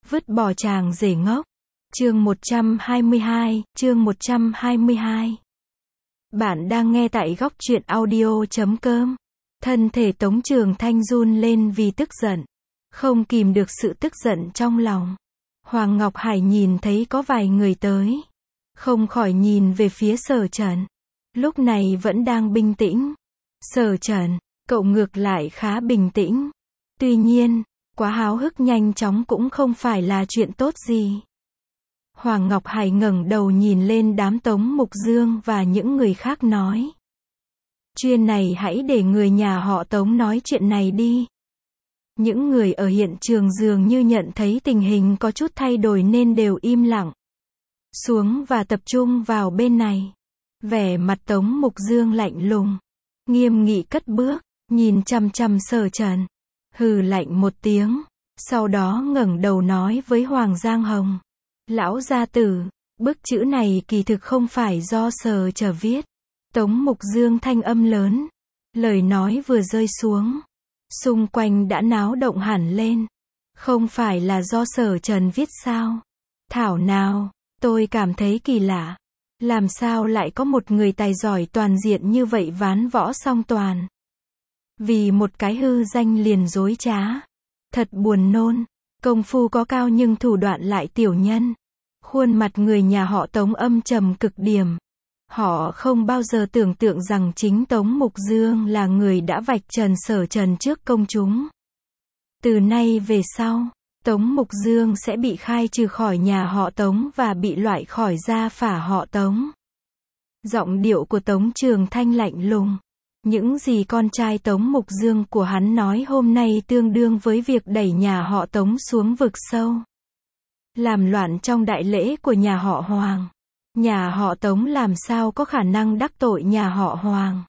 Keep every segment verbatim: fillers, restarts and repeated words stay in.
Vứt bỏ chàng rể ngốc. Chương một trăm hai mươi hai, chương một trăm hai mươi hai. Bạn đang nghe tại góc truyện audio chấm com. Thân thể Tống Trường Thanh run lên vì tức giận. Không kìm được sự tức giận trong lòng. Hoàng Ngọc Hải nhìn thấy có vài người tới. Không khỏi nhìn về phía Sở Trần. Lúc này vẫn đang bình tĩnh. Sở Trần, cậu ngược lại khá bình tĩnh. Tuy nhiên, quá háo hức nhanh chóng cũng không phải là chuyện tốt gì. Hoàng Ngọc Hải ngẩng đầu nhìn lên đám Tống Mục Dương và những người khác nói. Chuyện này hãy để người nhà họ Tống nói chuyện này đi. Những người ở hiện trường dường như nhận thấy tình hình có chút thay đổi nên đều im lặng. Xuống và tập trung vào bên này. Vẻ mặt Tống Mục Dương lạnh lùng. Nghiêm nghị cất bước, nhìn chằm chằm Sở Trần. Hừ lạnh một tiếng. Sau đó ngẩng đầu nói với Hoàng Giang Hồng. Lão gia tử, bức chữ này kỳ thực không phải do Sở Trần viết. Tống Mục Dương thanh âm lớn. Lời nói vừa rơi xuống. Xung quanh đã náo động hẳn lên. Không phải là do Sở Trần viết sao? Thảo nào, tôi cảm thấy kỳ lạ. Làm sao lại có một người tài giỏi toàn diện như vậy ván võ song toàn? Vì một cái hư danh liền dối trá. Thật buồn nôn. Công phu có cao nhưng thủ đoạn lại tiểu nhân. Khuôn mặt người nhà họ Tống âm trầm cực điểm. Họ không bao giờ tưởng tượng rằng chính Tống Mục Dương là người đã vạch trần Sở Trần trước công chúng. Từ nay về sau, Tống Mục Dương sẽ bị khai trừ khỏi nhà họ Tống và bị loại khỏi gia phả họ Tống. Giọng điệu của Tống Trường Thanh lạnh lùng. Những gì con trai Tống Mục Dương của hắn nói hôm nay tương đương với việc đẩy nhà họ Tống xuống vực sâu. Làm loạn trong đại lễ của nhà họ Hoàng. Nhà họ Tống làm sao có khả năng đắc tội nhà họ Hoàng.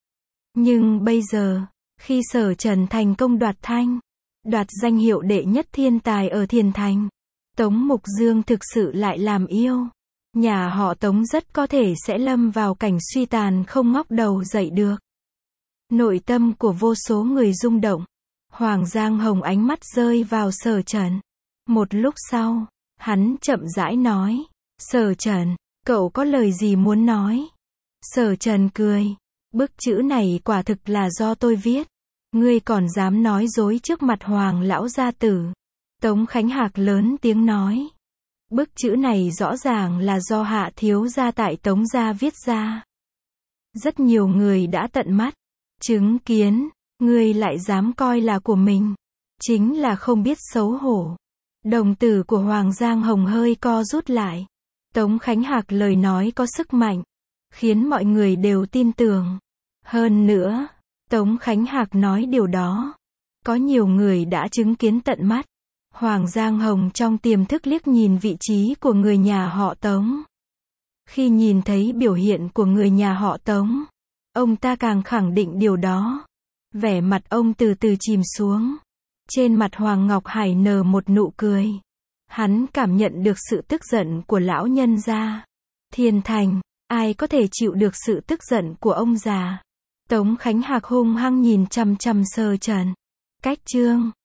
Nhưng bây giờ, khi Sở Trần thành công đoạt thanh, đoạt danh hiệu đệ nhất thiên tài ở Thiền Thành, Tống Mục Dương thực sự lại làm yêu. Nhà họ Tống rất có thể sẽ lâm vào cảnh suy tàn không ngóc đầu dậy được. Nội tâm của vô số người rung động. Hoàng Giang Hồng ánh mắt rơi vào Sở Trần. Một lúc sau, hắn chậm rãi nói. Sở Trần, cậu có lời gì muốn nói? Sở Trần cười. Bức chữ này quả thực là do tôi viết. Ngươi còn dám nói dối trước mặt Hoàng lão gia tử. Tống Khánh Hạc lớn tiếng nói. Bức chữ này rõ ràng là do Hạ thiếu gia tại Tống gia viết ra. Rất nhiều người đã tận mắt chứng kiến, ngươi lại dám coi là của mình. Chính là không biết xấu hổ. Đồng tử của Hoàng Giang Hồng hơi co rút lại. Tống Khánh Hạc lời nói có sức mạnh, khiến mọi người đều tin tưởng. Hơn nữa, Tống Khánh Hạc nói điều đó. Có nhiều người đã chứng kiến tận mắt. Hoàng Giang Hồng trong tiềm thức liếc nhìn vị trí của người nhà họ Tống. Khi nhìn thấy biểu hiện của người nhà họ Tống, ông ta càng khẳng định điều đó. Vẻ mặt ông từ từ chìm xuống. Trên mặt Hoàng Ngọc Hải nở một nụ cười. Hắn cảm nhận được sự tức giận của lão nhân gia. Thiên Thành, ai có thể chịu được sự tức giận của ông già? Tống Khánh Hạc hung hăng nhìn chằm chằm Sở Trần. Cách chương